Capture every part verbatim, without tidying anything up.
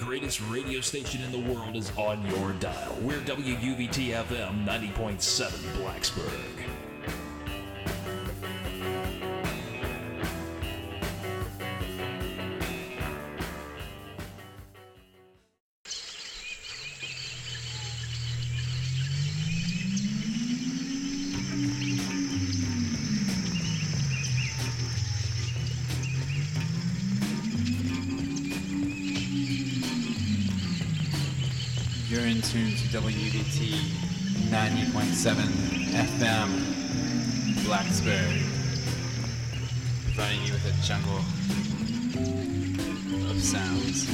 greatest radio station in the world is on your dial. We're W U V T F M ninety point seven Blacksburg. You're in tune to W U V T ninety point seven F M Blacksburg, providing you with a jungle of sounds.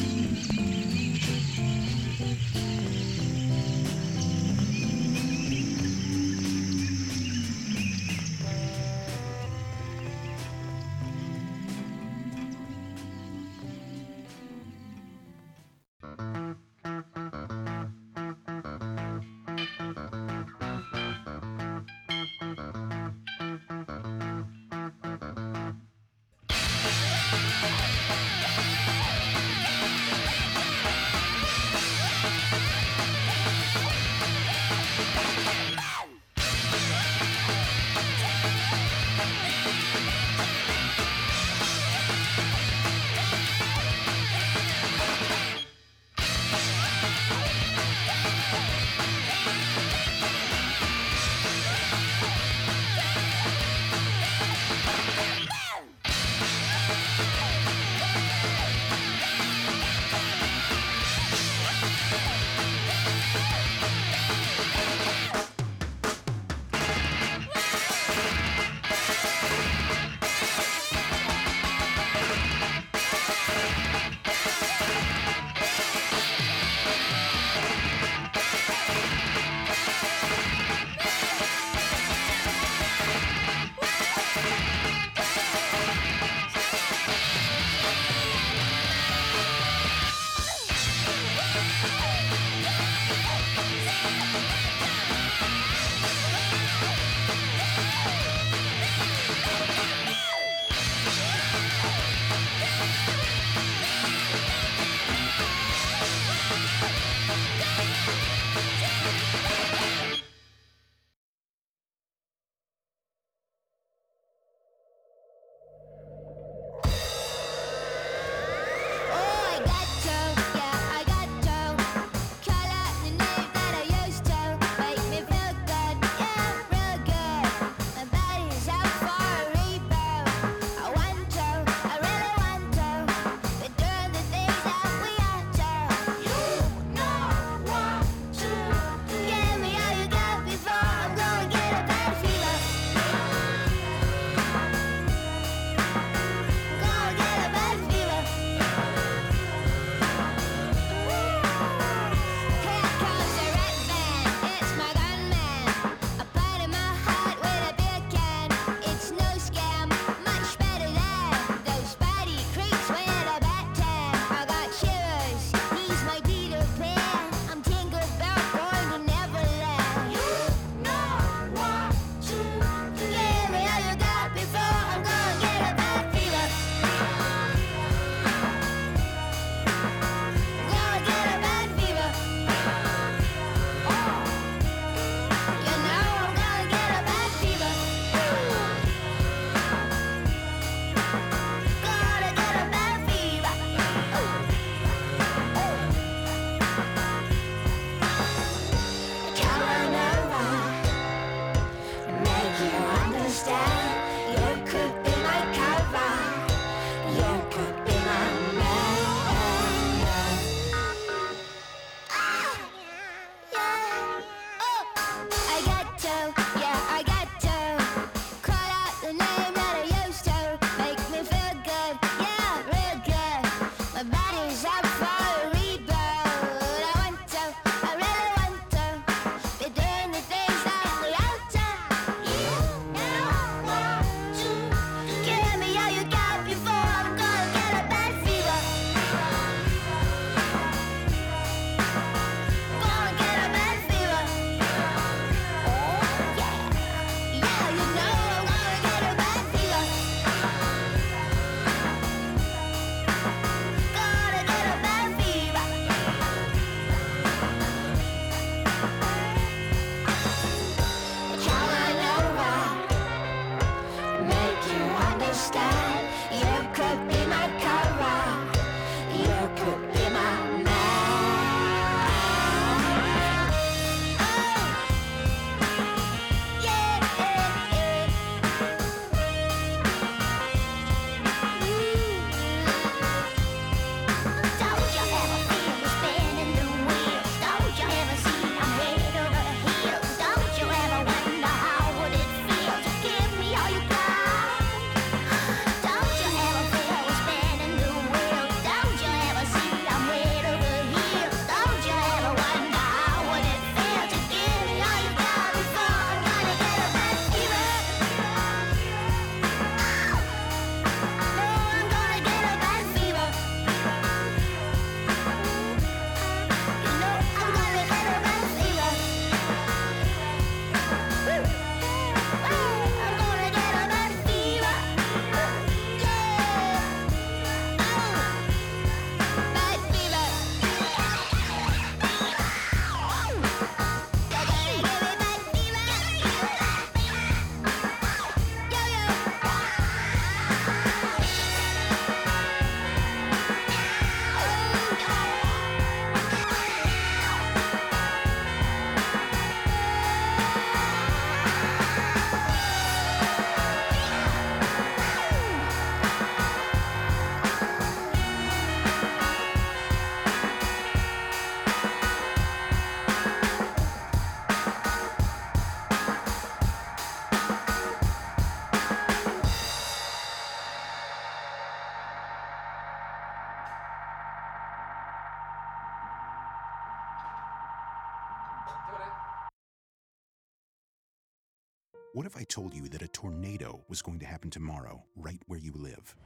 What if I told you that a tornado was going to happen tomorrow, right where you live?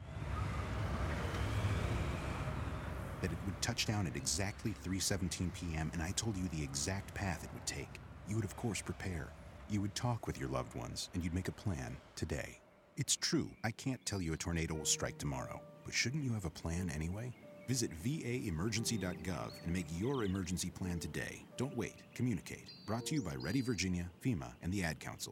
That it would touch down at exactly three seventeen p.m. and I told you the exact path it would take. You would, of course, prepare. You would talk with your loved ones, and you'd make a plan today. It's true, I can't tell you a tornado will strike tomorrow, but shouldn't you have a plan anyway? Visit v a emergency dot gov and make your emergency plan today. Don't wait, communicate. Brought to you by Ready Virginia, FEMA, and the Ad Council.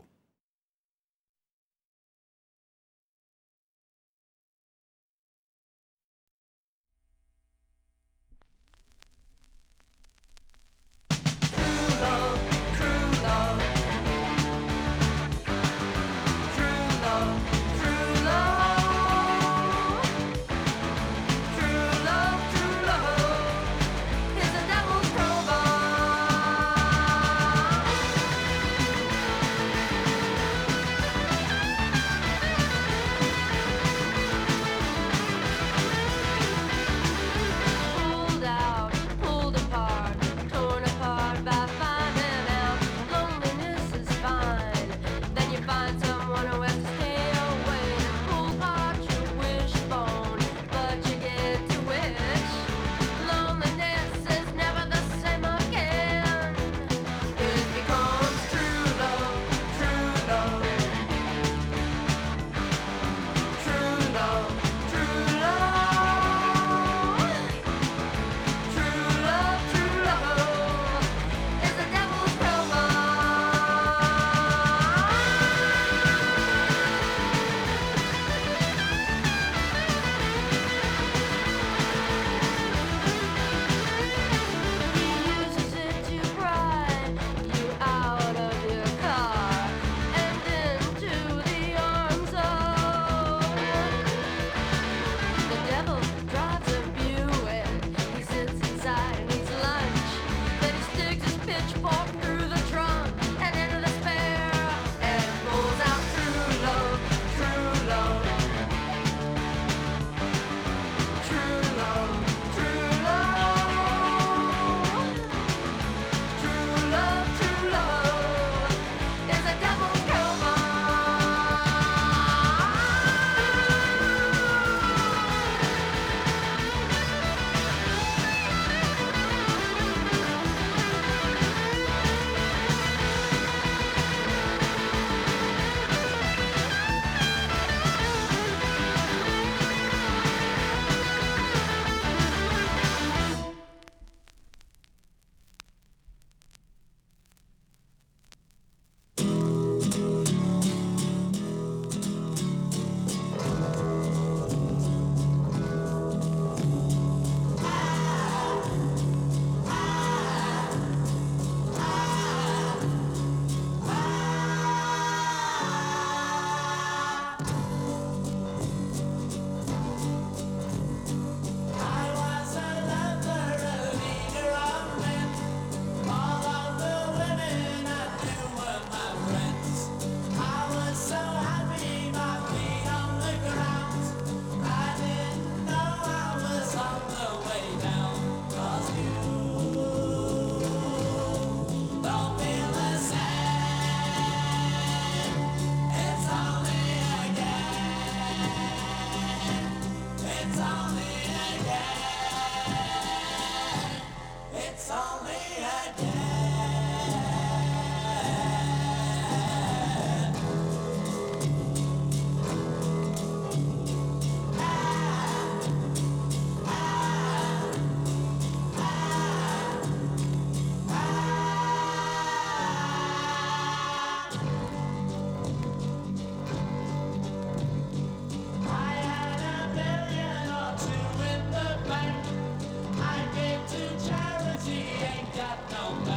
Ain't got no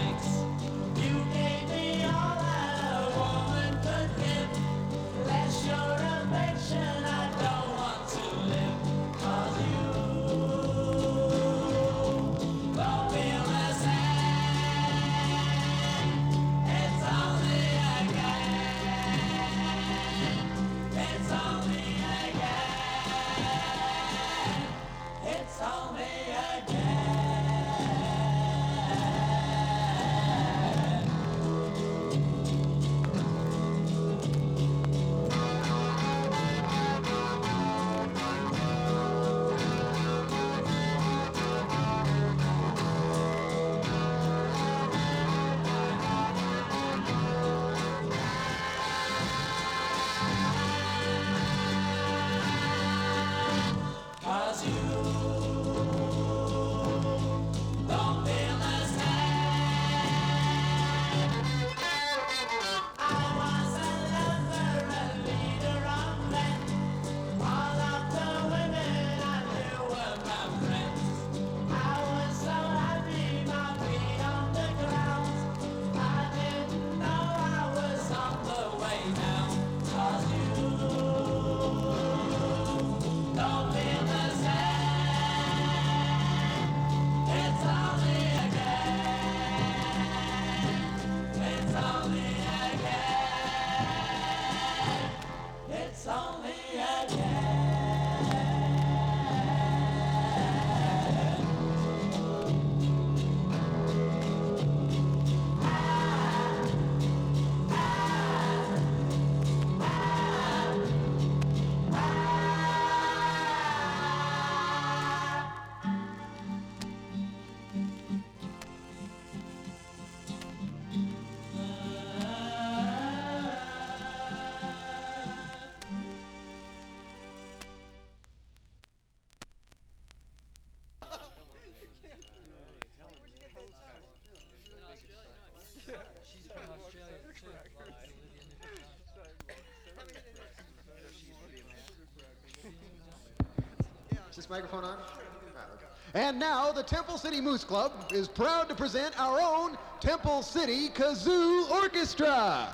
this microphone on? And now the Temple City Moose Club is proud to present our own Temple City Kazoo Orchestra.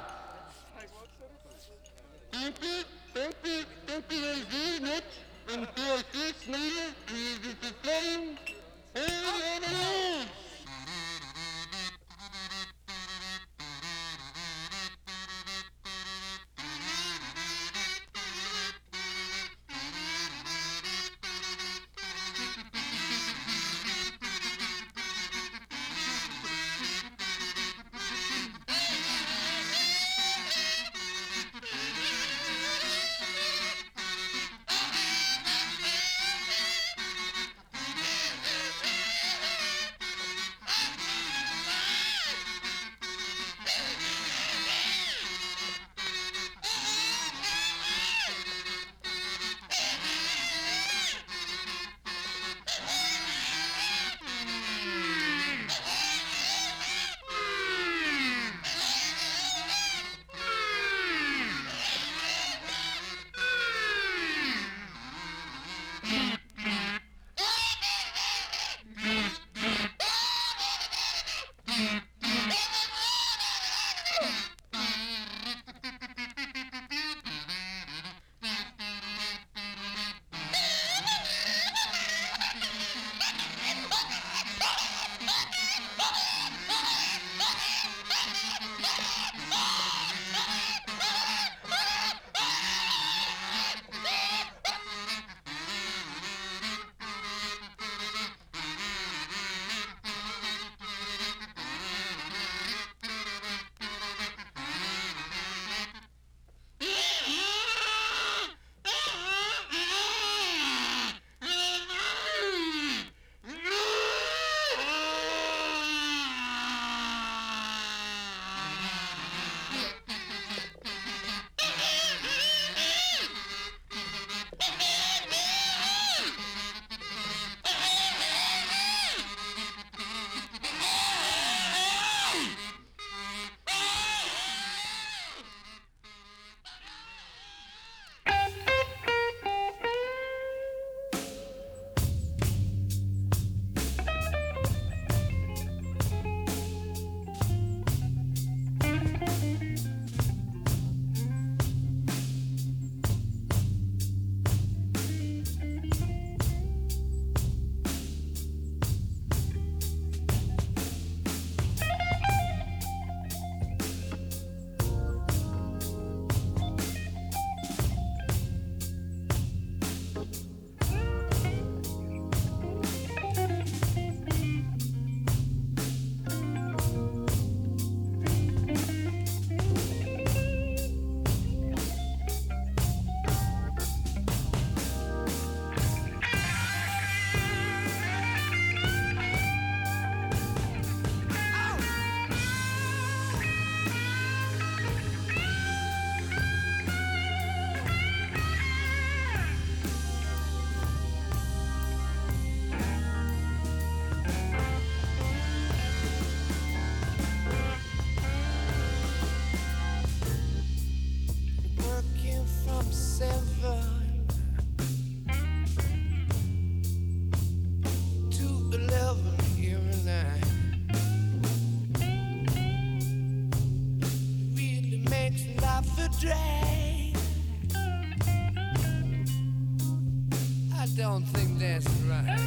don't think that's right.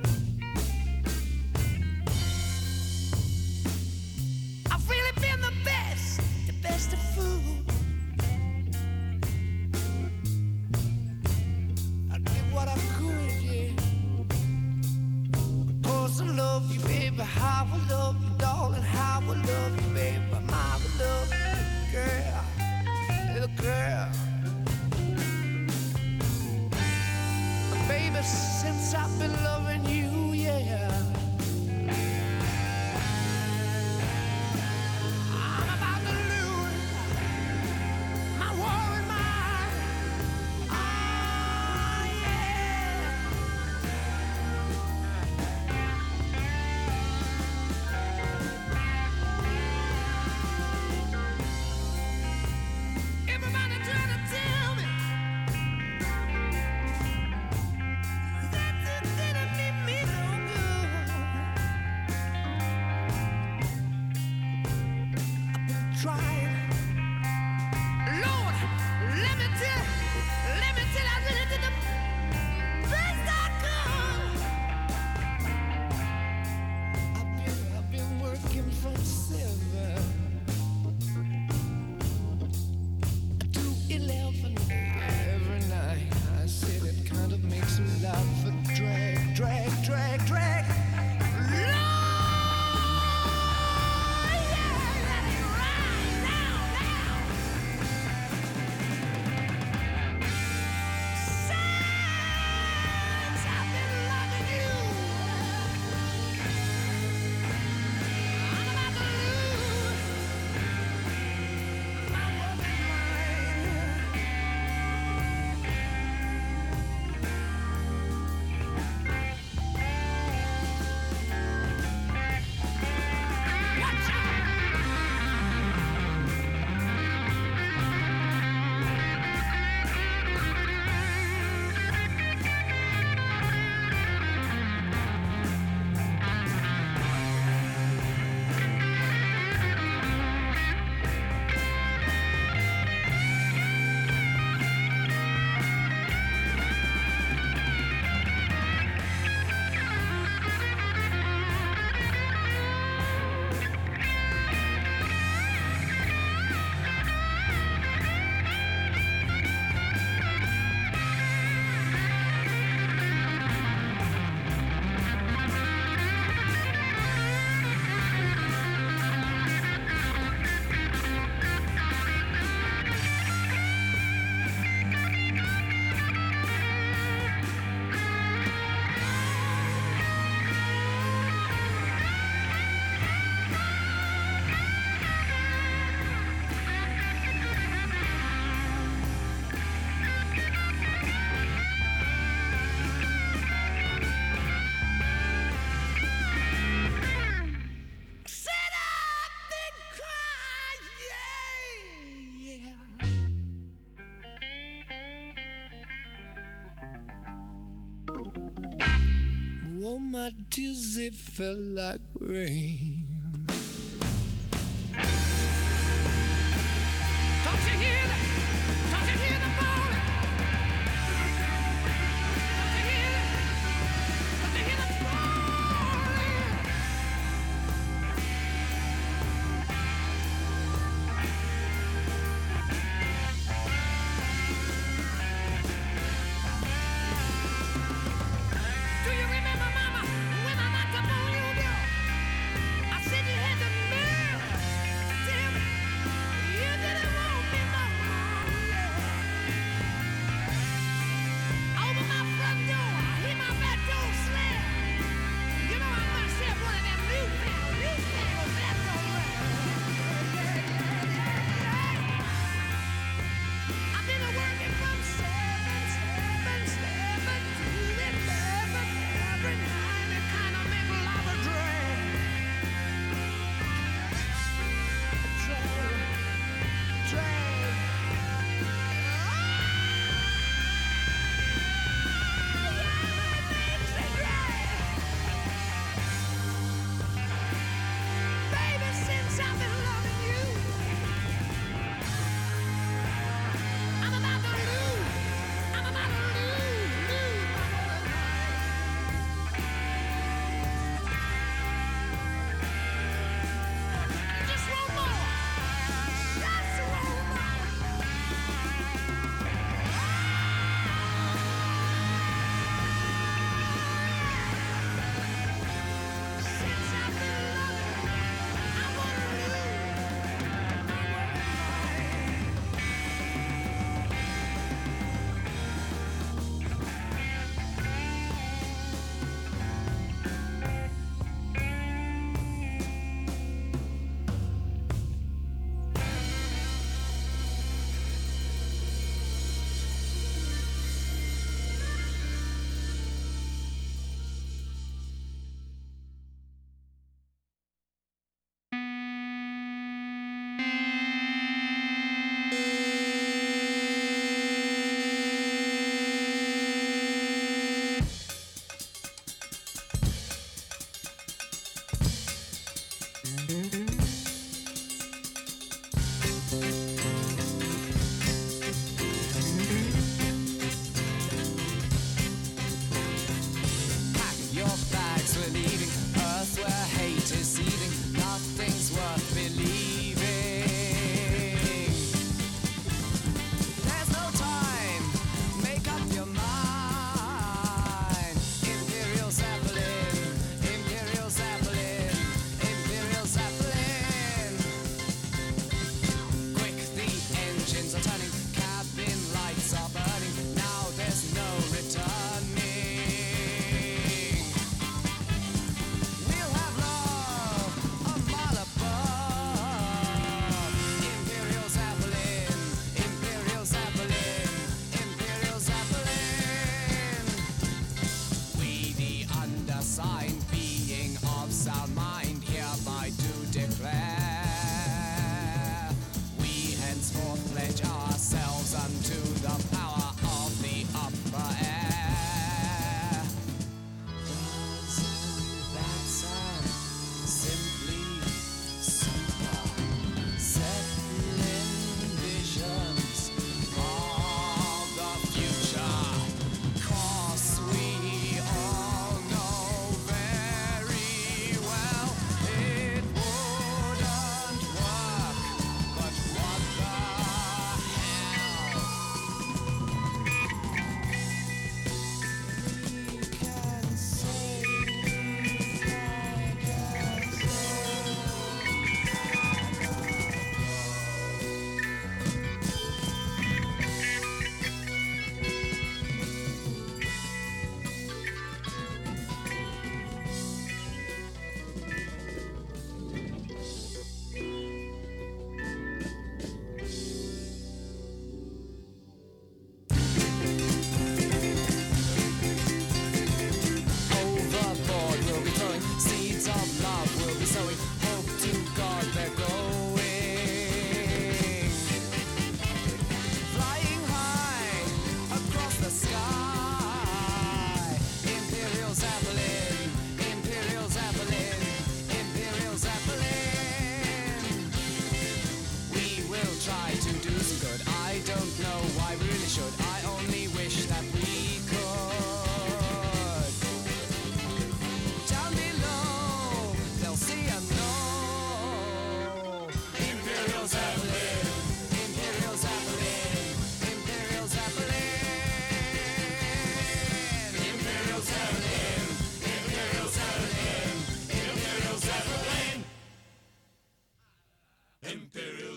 I've really been the best, the best of food. I did what I could, yeah. Cause I love you, baby, how I love you, darling, how I love you, baby, my love you, girl, little girl. Baby, since I've been loving my tears, they fell like rain. Don't you hear that? Don't you hear the moaning? Don't you hear that? Don't you hear the moaning? Do you remember, Mama, when I knocked up on your door? I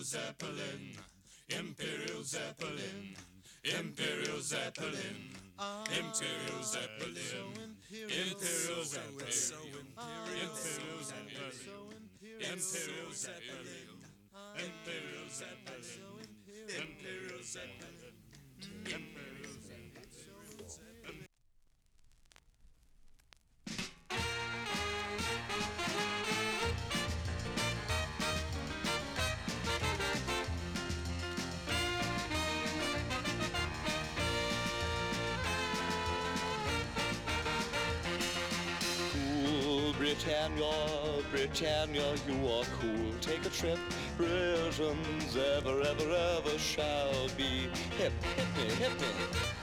Zeppelin, Imperial Zeppelin, Imperial Zeppelin, Imperial Zeppelin, Imperial Zeppelin, Imperial Zeppelin, Imperial Zeppelin, Imperial Zeppelin, Imperial Zeppelin, Imperial Zeppelin. Britannia, Britannia, you are cool. Take a trip. Britain's ever, ever, ever shall be. Hip, hit me, hit me.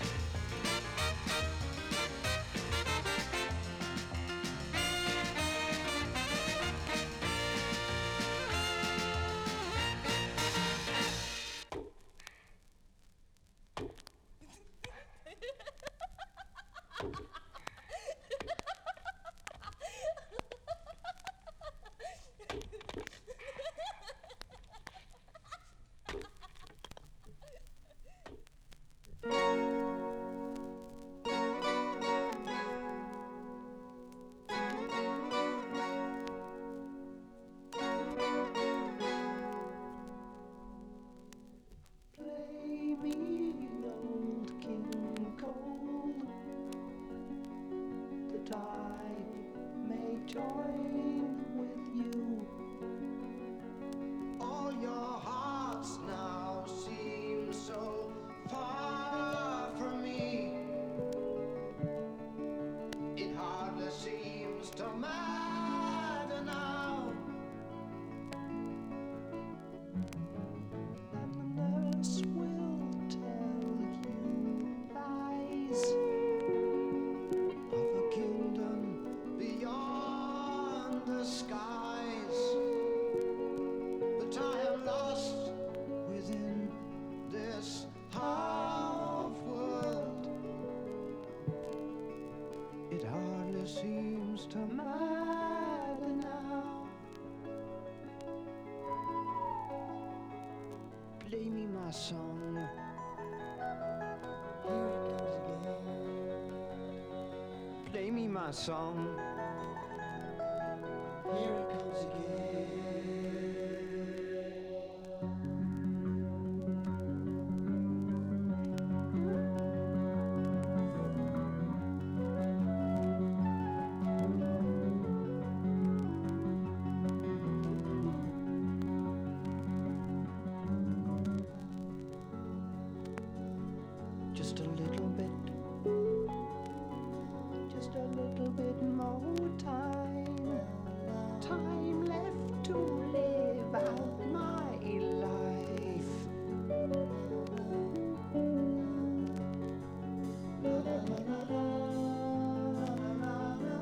Song. Here it comes again. Just a little bit. Just a little bit more time, time left to live out my life. La, la, la, la, la, la,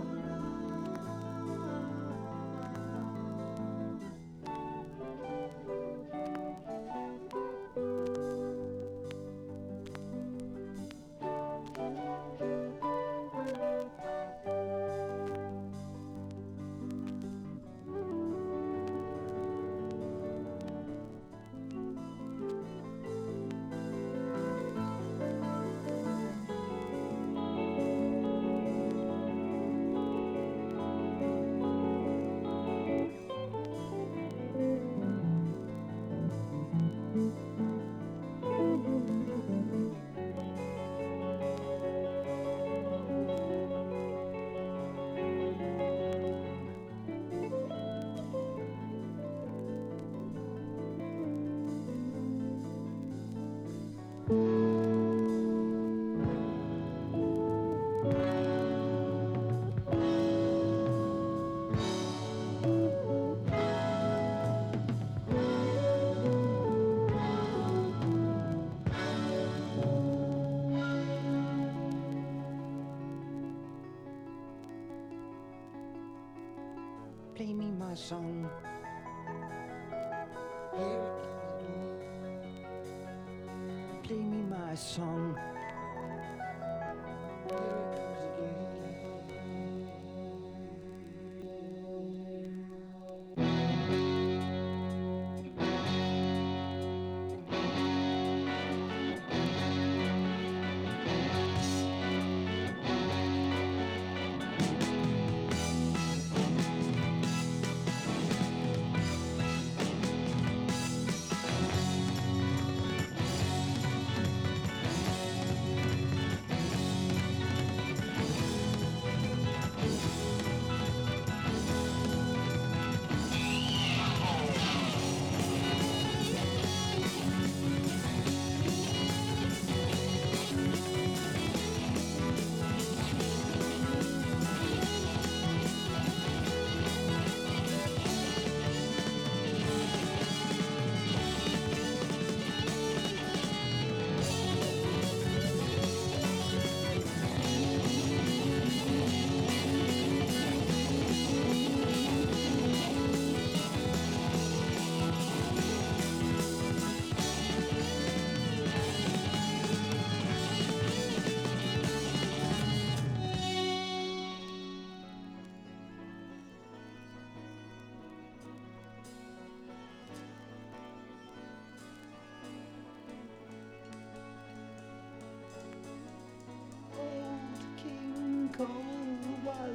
Play me my song. Here it comes again. Play me my song. Here it comes again.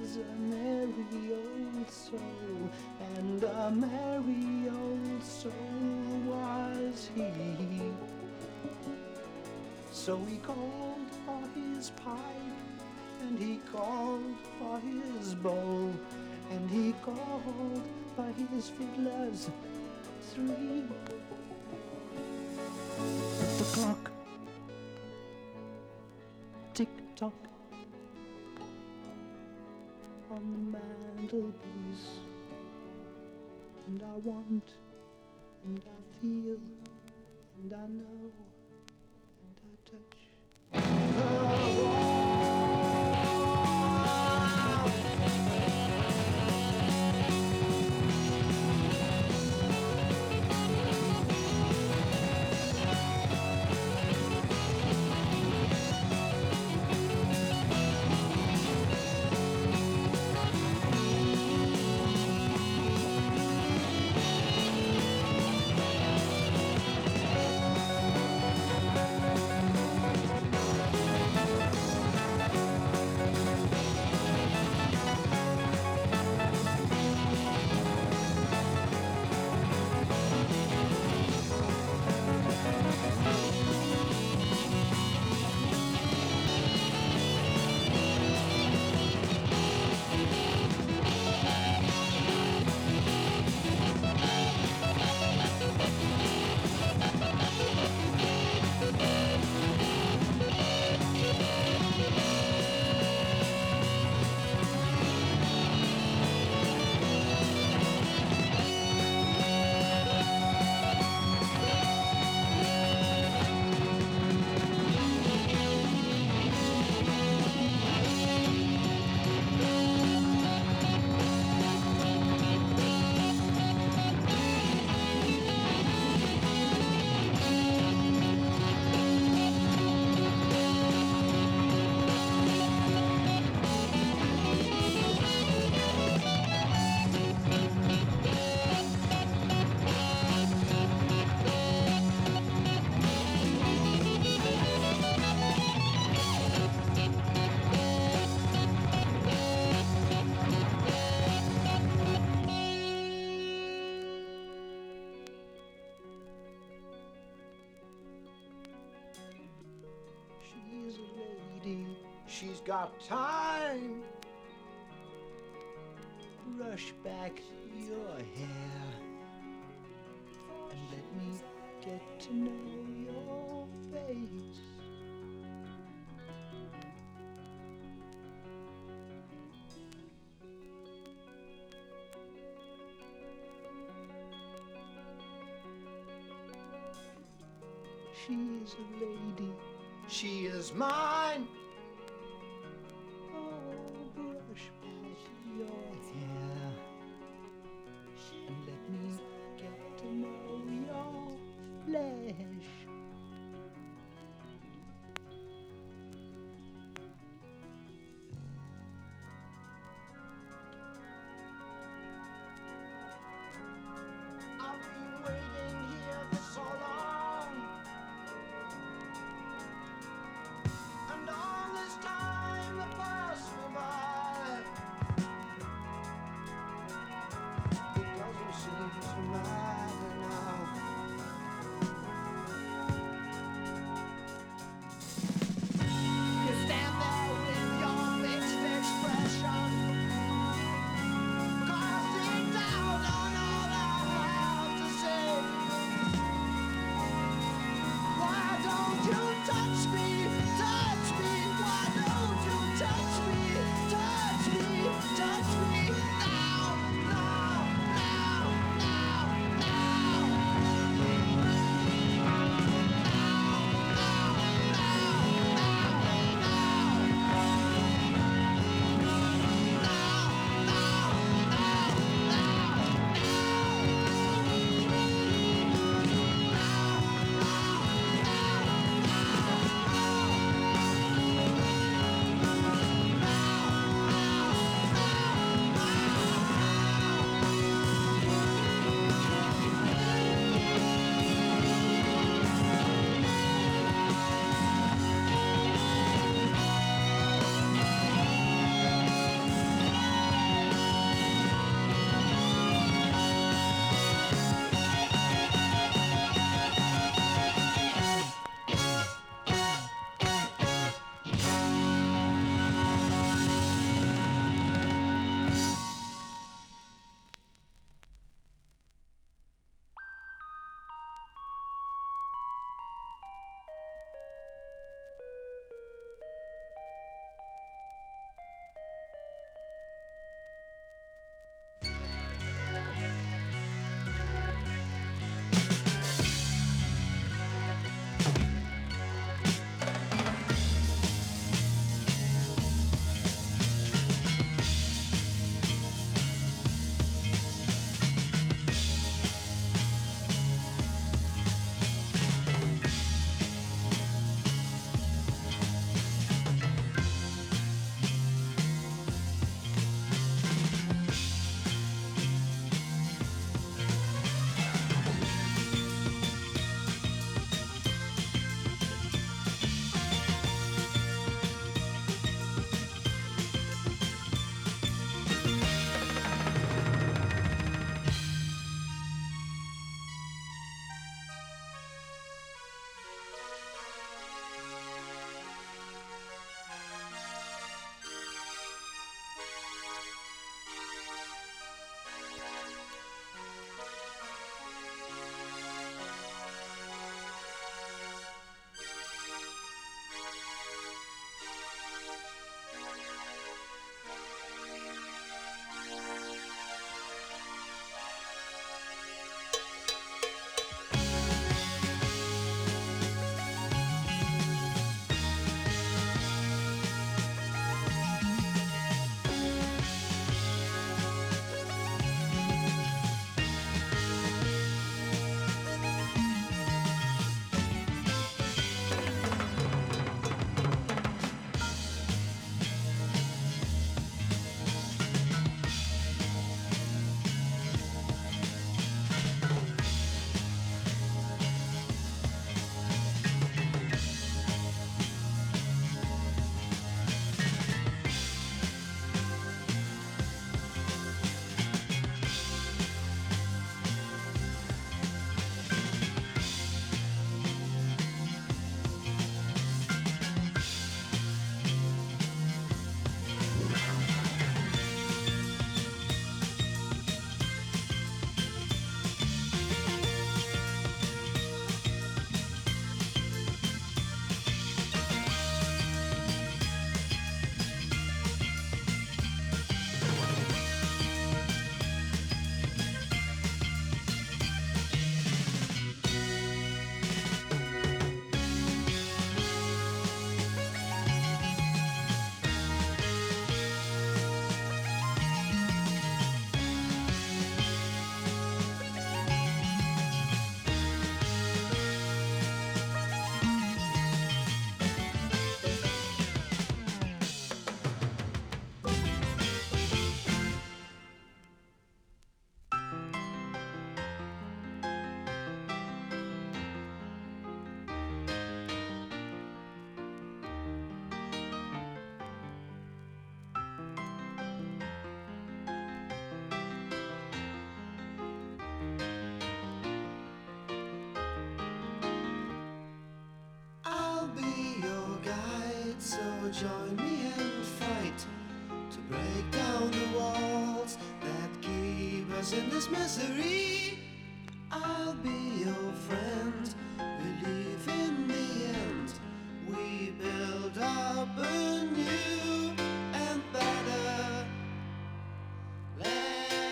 was a merry old soul, and a merry old soul was he. So he called for his pipe, and he called for his bowl, and he called for his fiddlers three. The clock tick-tock on the mantelpiece, and I want, and I feel, and I know, and I touch the wall. She's got time. Brush back your hair and let me get to know your face. She's a lady. She is mine. Brush back your hair and let me get to know your flesh. I've been waiting here for so long, and I join me and fight to break down the walls that keep us in this misery. I'll be your friend, believe in the end we build up a new and better land.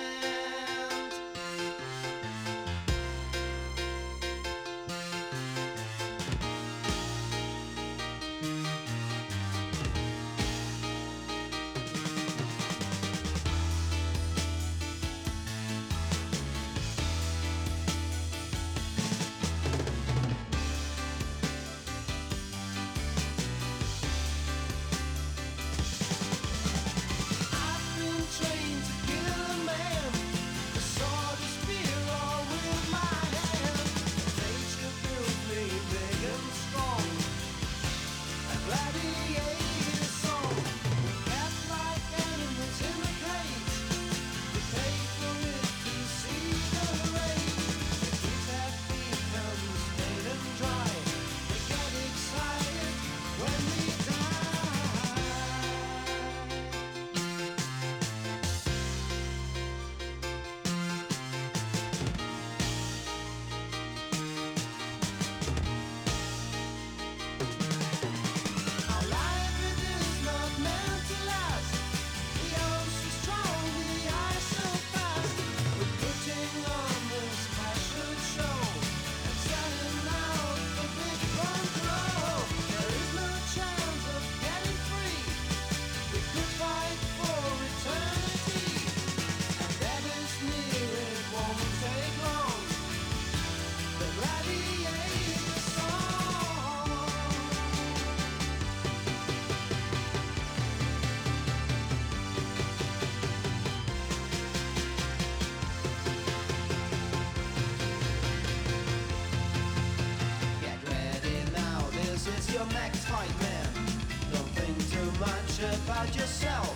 About yourself.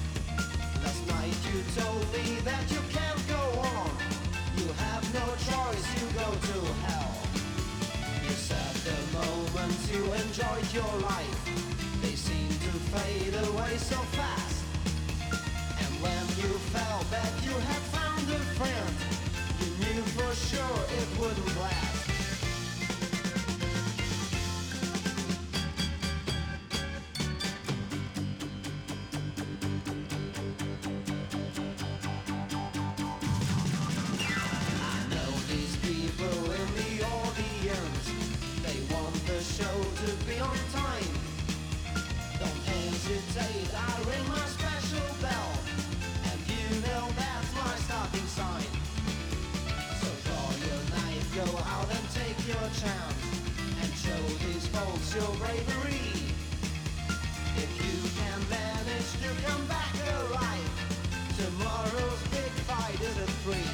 Last night you told me that you can't go on. You have no choice, you go to hell. You said the moments you enjoyed your life, they seem to fade away so fast. And when you felt that you had found a friend, you knew for sure it wouldn't last. Your bravery. If you can manage to come back alive, tomorrow's big fight is at three.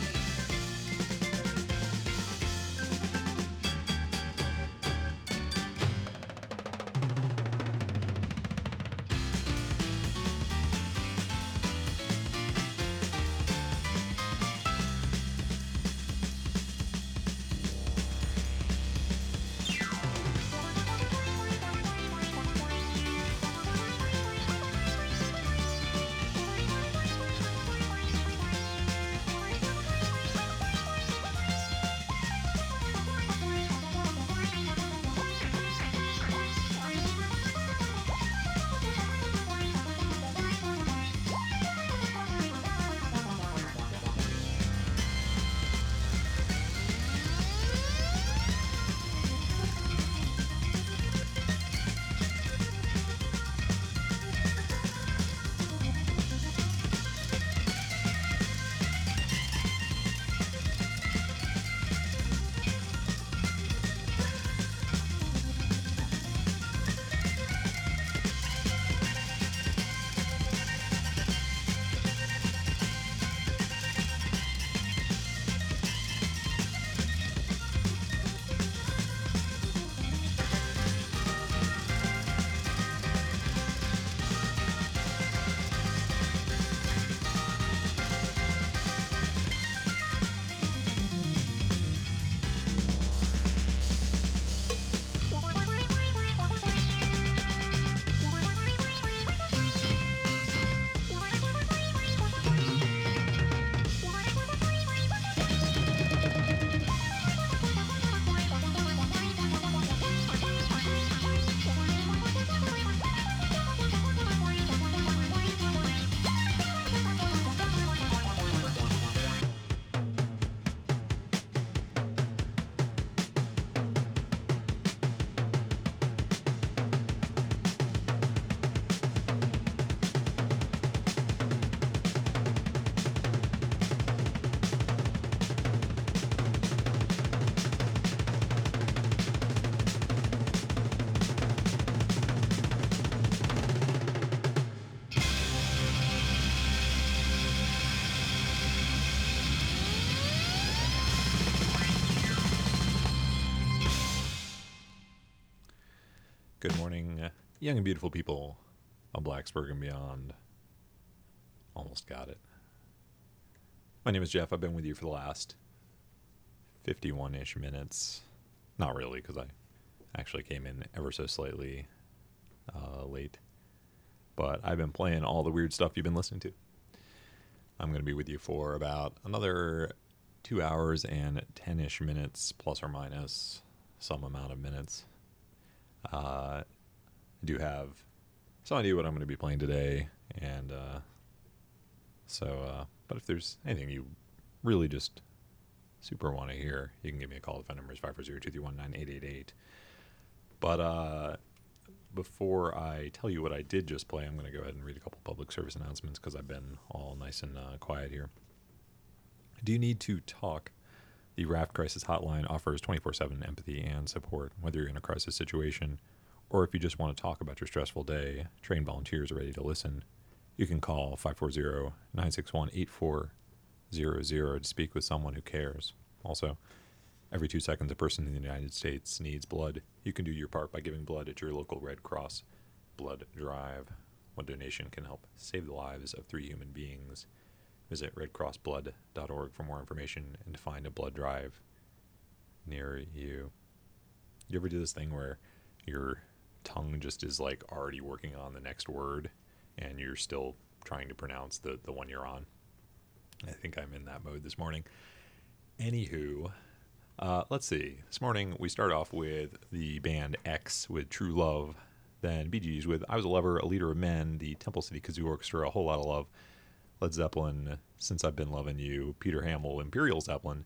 Good morning, uh, young and beautiful people of Blacksburg and beyond. Almost got it. My name is Jeff. I've been with you for the last fifty-one-ish minutes. Not really, because I actually came in ever so slightly uh, late. But I've been playing all the weird stuff you've been listening to. I'm going to be with you for about another two hours and ten-ish minutes, plus or minus some amount of minutes. Uh, I do have some idea what I'm going to be playing today, and uh, so, uh, but if there's anything you really just super want to hear, you can give me a call. The phone number is five four zero, two three one, nine eight eight eight. But uh, before I tell you what I did just play, I'm going to go ahead and read a couple public service announcements because I've been all nice and uh, quiet here. Do you need to talk? The Raft Crisis Hotline offers twenty-four seven empathy and support, whether you're in a crisis situation or if you just want to talk about your stressful day. Trained volunteers are ready to listen. You can call five four zero, nine six one, eight four zero zero to speak with someone who cares. Also, every two seconds a person in the United States needs blood. You can do your part by giving blood at your local Red Cross blood drive. One donation can help save the lives of three human beings. Visit red cross blood dot org for more information and to find a blood drive near you. You ever do this thing where your tongue just is like already working on the next word and you're still trying to pronounce the, the one you're on? I think I'm in that mode this morning. Anywho, uh, let's see. This morning we start off with the band X with True Love, then Bee Gees with I Was a Lover, A Leader of Men, the Temple City Kazoo Orchestra, A Whole Lot of Love, Led Zeppelin, Since I've Been Loving You, Peter Hamel, Imperial Zeppelin,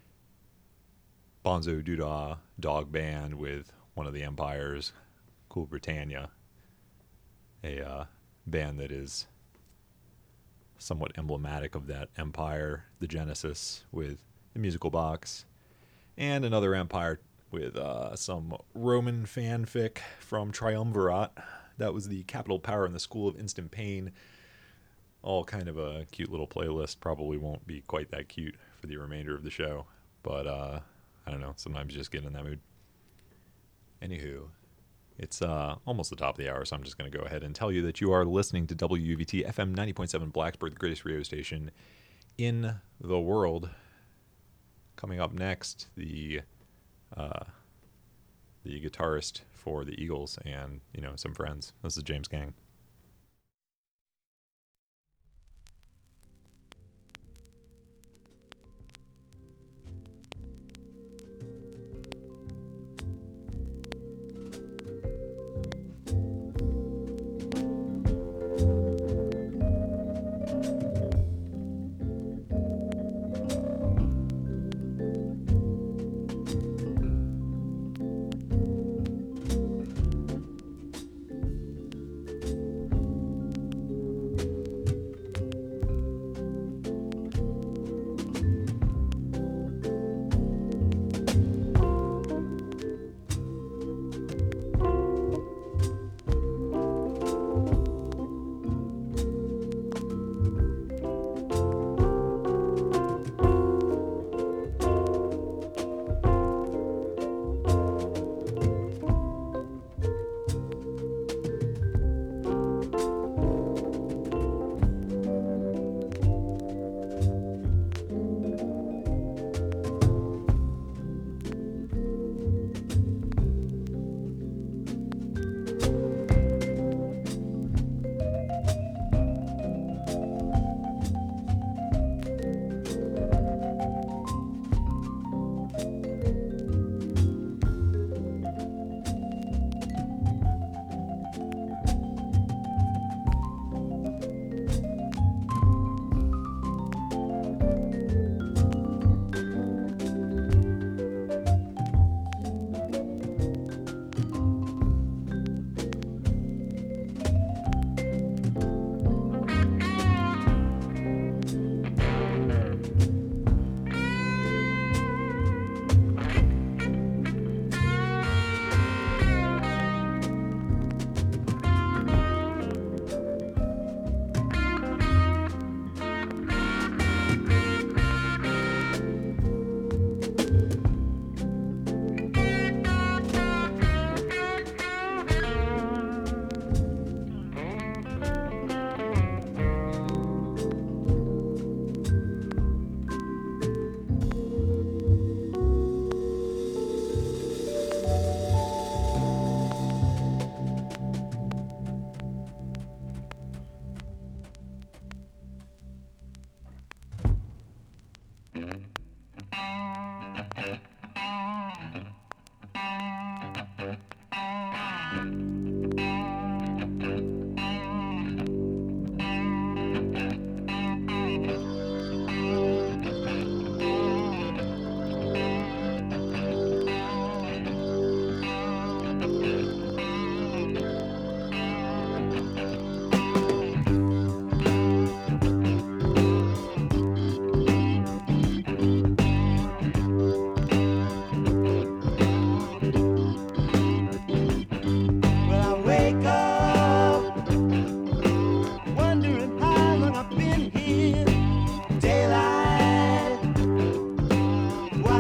Bonzo Doodah Dog Band with one of the Empires, Cool Britannia, a uh, band that is somewhat emblematic of that empire, the Genesis with the Musical Box, and another empire with uh, some Roman fanfic from Triumvirate. That was the Capital Power and the School of Instant Pain. All kind of a cute little playlist. Probably won't be quite that cute for the remainder of the show, but uh, I don't know. Sometimes you just get in that mood. Anywho, it's uh, almost the top of the hour, so I'm just going to go ahead and tell you that you are listening to W U V T F M ninety point seven Blacksburg, the greatest radio station in the world. Coming up next, the uh, the guitarist for the Eagles and, you know, some friends. This is James Gang.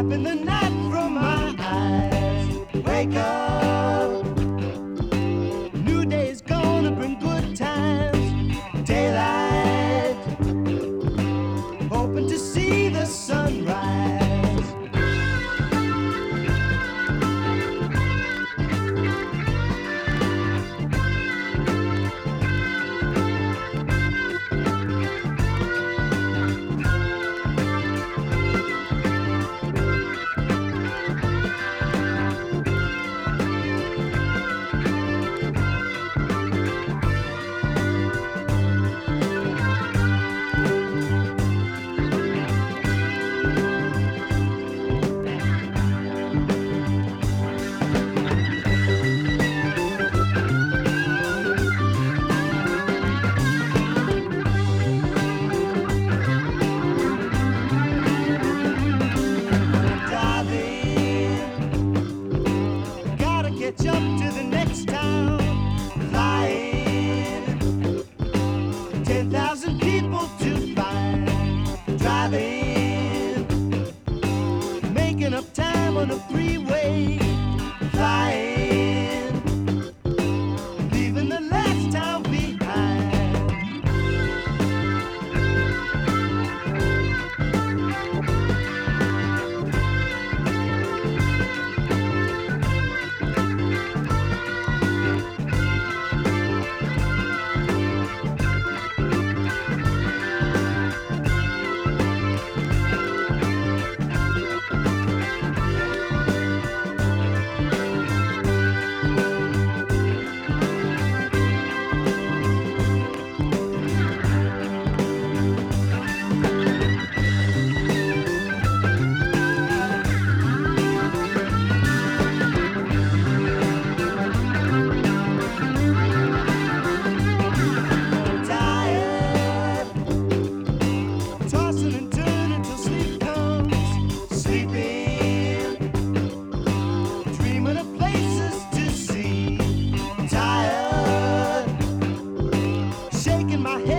wiping the night from my eyes. Wake up, new day's gonna bring good times. Daylight, hoping to see the sunrise.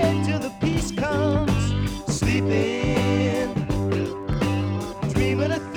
Dreaming of